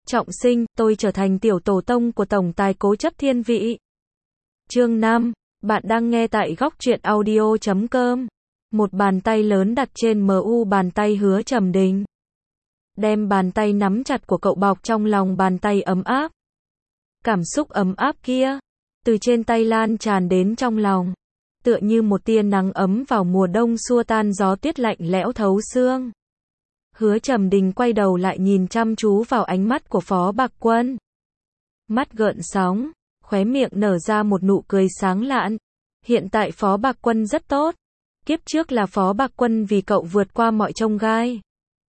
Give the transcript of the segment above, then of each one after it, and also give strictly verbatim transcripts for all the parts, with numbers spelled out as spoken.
Trọng sinh, tôi trở thành tiểu tổ tông của tổng tài cố chấp thiên vị. Chương năm, bạn đang nghe tại góc truyện audio chấm com. Một bàn tay lớn đặt trên mu bàn tay Hứa Trầm Đình. Đem bàn tay nắm chặt của cậu bọc trong lòng bàn tay ấm áp. Cảm xúc ấm áp kia, từ trên tay lan tràn đến trong lòng. Tựa như một tia nắng ấm vào mùa đông xua tan gió tuyết lạnh lẽo thấu xương. Hứa Trầm Đình quay đầu lại nhìn chăm chú vào ánh mắt của Phó Bạc Quân. Mắt gợn sóng, khóe miệng nở ra một nụ cười sáng lạn. Hiện tại Phó Bạc Quân rất tốt. Kiếp trước là Phó Bạc Quân vì cậu vượt qua mọi chông gai,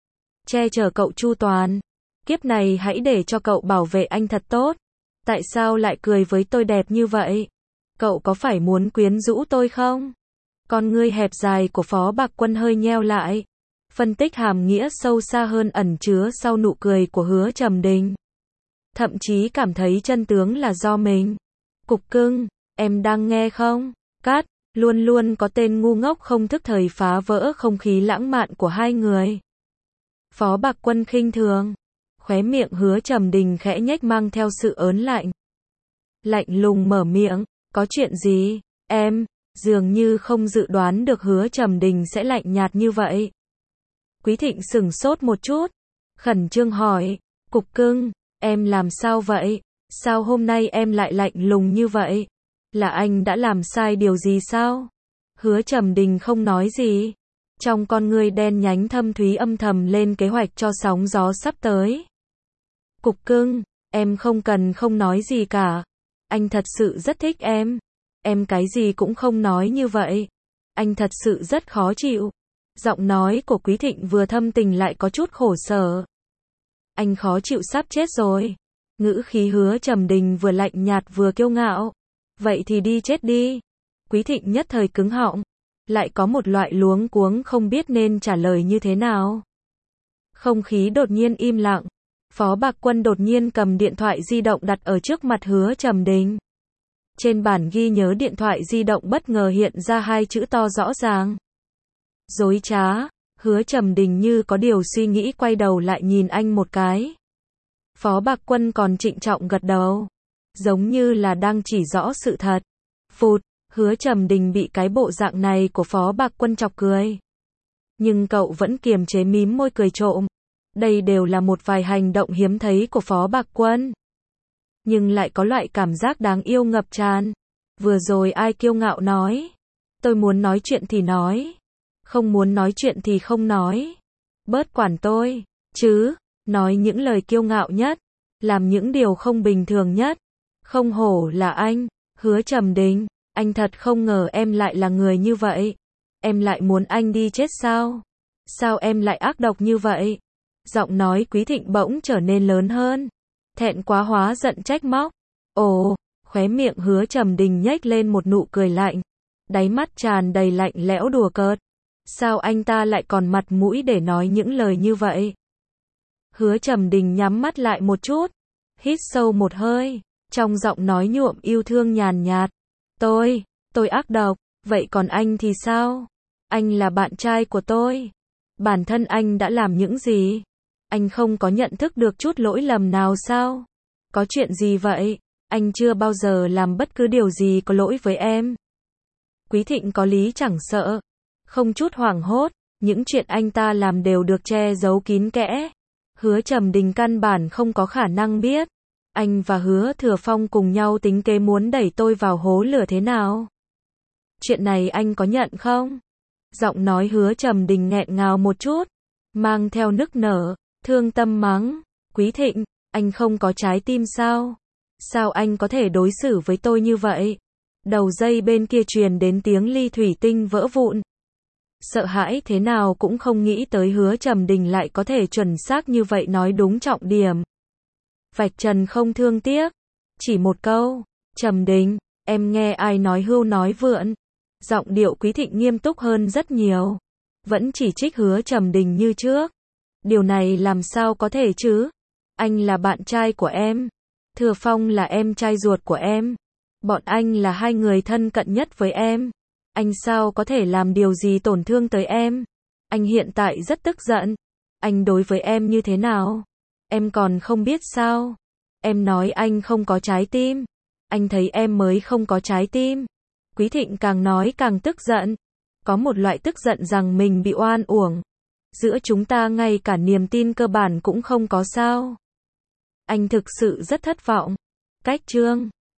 che chở cậu chu toàn. Kiếp này hãy để cho cậu bảo vệ anh thật tốt. Tại sao lại cười với tôi đẹp như vậy? Cậu có phải muốn quyến rũ tôi không? Con ngươi hẹp dài của Phó Bạc Quân hơi nheo lại. Phân tích hàm nghĩa sâu xa hơn ẩn chứa sau nụ cười của Hứa Trầm Đình. Thậm chí cảm thấy chân tướng là do mình. Cục cưng, em đang nghe không? Cát, luôn luôn có tên ngu ngốc không thức thời phá vỡ không khí lãng mạn của hai người. Phó Bạc Quân khinh thường. Khóe miệng Hứa Trầm Đình khẽ nhếch mang theo sự ớn lạnh. Lạnh lùng mở miệng, có chuyện gì? Em, dường như không dự đoán được Hứa Trầm Đình sẽ lạnh nhạt như vậy. Quý Thịnh sửng sốt một chút, khẩn trương hỏi, cục cưng, em làm sao vậy? Sao hôm nay em lại lạnh lùng như vậy? Là anh đã làm sai điều gì sao? Hứa Trầm Đình không nói gì. Trong con ngươi đen nhánh thâm thúy âm thầm lên kế hoạch cho sóng gió sắp tới. Cục cưng, em không cần không nói gì cả. Anh thật sự rất thích em. Em cái gì cũng không nói như vậy. Anh thật sự rất khó chịu. Giọng nói của Quý Thịnh vừa thâm tình lại có chút khổ sở. Anh khó chịu sắp chết rồi. Ngữ khí Hứa Trầm Đình vừa lạnh nhạt vừa kiêu ngạo. Vậy thì đi chết đi. Quý Thịnh nhất thời cứng họng. Lại có một loại luống cuống không biết nên trả lời như thế nào. Không khí đột nhiên im lặng. Phó Bạc Quân đột nhiên cầm điện thoại di động đặt ở trước mặt Hứa Trầm Đình. Trên bản ghi nhớ điện thoại di động bất ngờ hiện ra hai chữ to rõ ràng. Dối trá. Hứa Trầm Đình như có điều suy nghĩ quay đầu lại nhìn anh một cái. Phó Bạc Quân còn trịnh trọng gật đầu. Giống như là đang chỉ rõ sự thật. Phụt, Hứa Trầm Đình bị cái bộ dạng này của Phó Bạc Quân chọc cười. Nhưng cậu vẫn kiềm chế mím môi cười trộm. Đây đều là một vài hành động hiếm thấy của Phó Bạc Quân. Nhưng lại có loại cảm giác đáng yêu ngập tràn. Vừa rồi ai kiêu ngạo nói. Tôi muốn nói chuyện thì nói. Không muốn nói chuyện thì không nói. Bớt quản tôi, chứ. Nói những lời kiêu ngạo nhất. Làm những điều không bình thường nhất. Không hổ là anh, Hứa Trầm Đình. Anh thật không ngờ em lại là người như vậy. Em lại muốn anh đi chết sao? Sao em lại ác độc như vậy? Giọng nói Quý Thịnh bỗng trở nên lớn hơn. Thẹn quá hóa giận trách móc. Ồ, khóe miệng Hứa Trầm Đình nhếch lên một nụ cười lạnh. Đáy mắt tràn đầy lạnh lẽo đùa cợt. Sao anh ta lại còn mặt mũi để nói những lời như vậy? Hứa Trầm Đình nhắm mắt lại một chút. Hít sâu một hơi. Trong giọng nói nhuộm yêu thương nhàn nhạt. Tôi, tôi ác độc. Vậy còn anh thì sao? Anh là bạn trai của tôi. Bản thân anh đã làm những gì? Anh không có nhận thức được chút lỗi lầm nào sao? Có chuyện gì vậy? Anh chưa bao giờ làm bất cứ điều gì có lỗi với em. Quý Thịnh có lý chẳng sợ. Không chút hoảng hốt. Những chuyện anh ta làm đều được che giấu kín kẽ. Hứa Trầm Đình căn bản không có khả năng biết. Anh và Hứa Thừa Phong cùng nhau tính kế muốn đẩy tôi vào hố lửa thế nào? Chuyện này anh có nhận không? Giọng nói Hứa Trầm Đình nghẹn ngào một chút. Mang theo nức nở. Thương tâm mắng. Quý Thịnh, anh không có trái tim sao? Sao anh có thể đối xử với tôi như vậy? Đầu dây bên kia truyền đến tiếng ly thủy tinh vỡ vụn. Sợ hãi thế nào cũng không nghĩ tới Hứa Trầm Đình lại có thể chuẩn xác như vậy nói đúng trọng điểm. Vạch trần không thương tiếc. Chỉ một câu. Trầm Đình, em nghe ai nói hưu nói vượn. Giọng điệu Quý Thịnh nghiêm túc hơn rất nhiều. Vẫn chỉ trích Hứa Trầm Đình như trước. Điều này làm sao có thể chứ? Anh là bạn trai của em. Thừa Phong là em trai ruột của em. Bọn anh là hai người thân cận nhất với em. Anh sao có thể làm điều gì tổn thương tới em? Anh hiện tại rất tức giận. Anh đối với em như thế nào? Em còn không biết sao? Em nói anh không có trái tim. Anh thấy em mới không có trái tim. Quý Thịnh càng nói càng tức giận. Có một loại tức giận rằng mình bị oan uổng. Giữa chúng ta ngay cả niềm tin cơ bản cũng không có sao? Anh thực sự rất thất vọng. Cách chương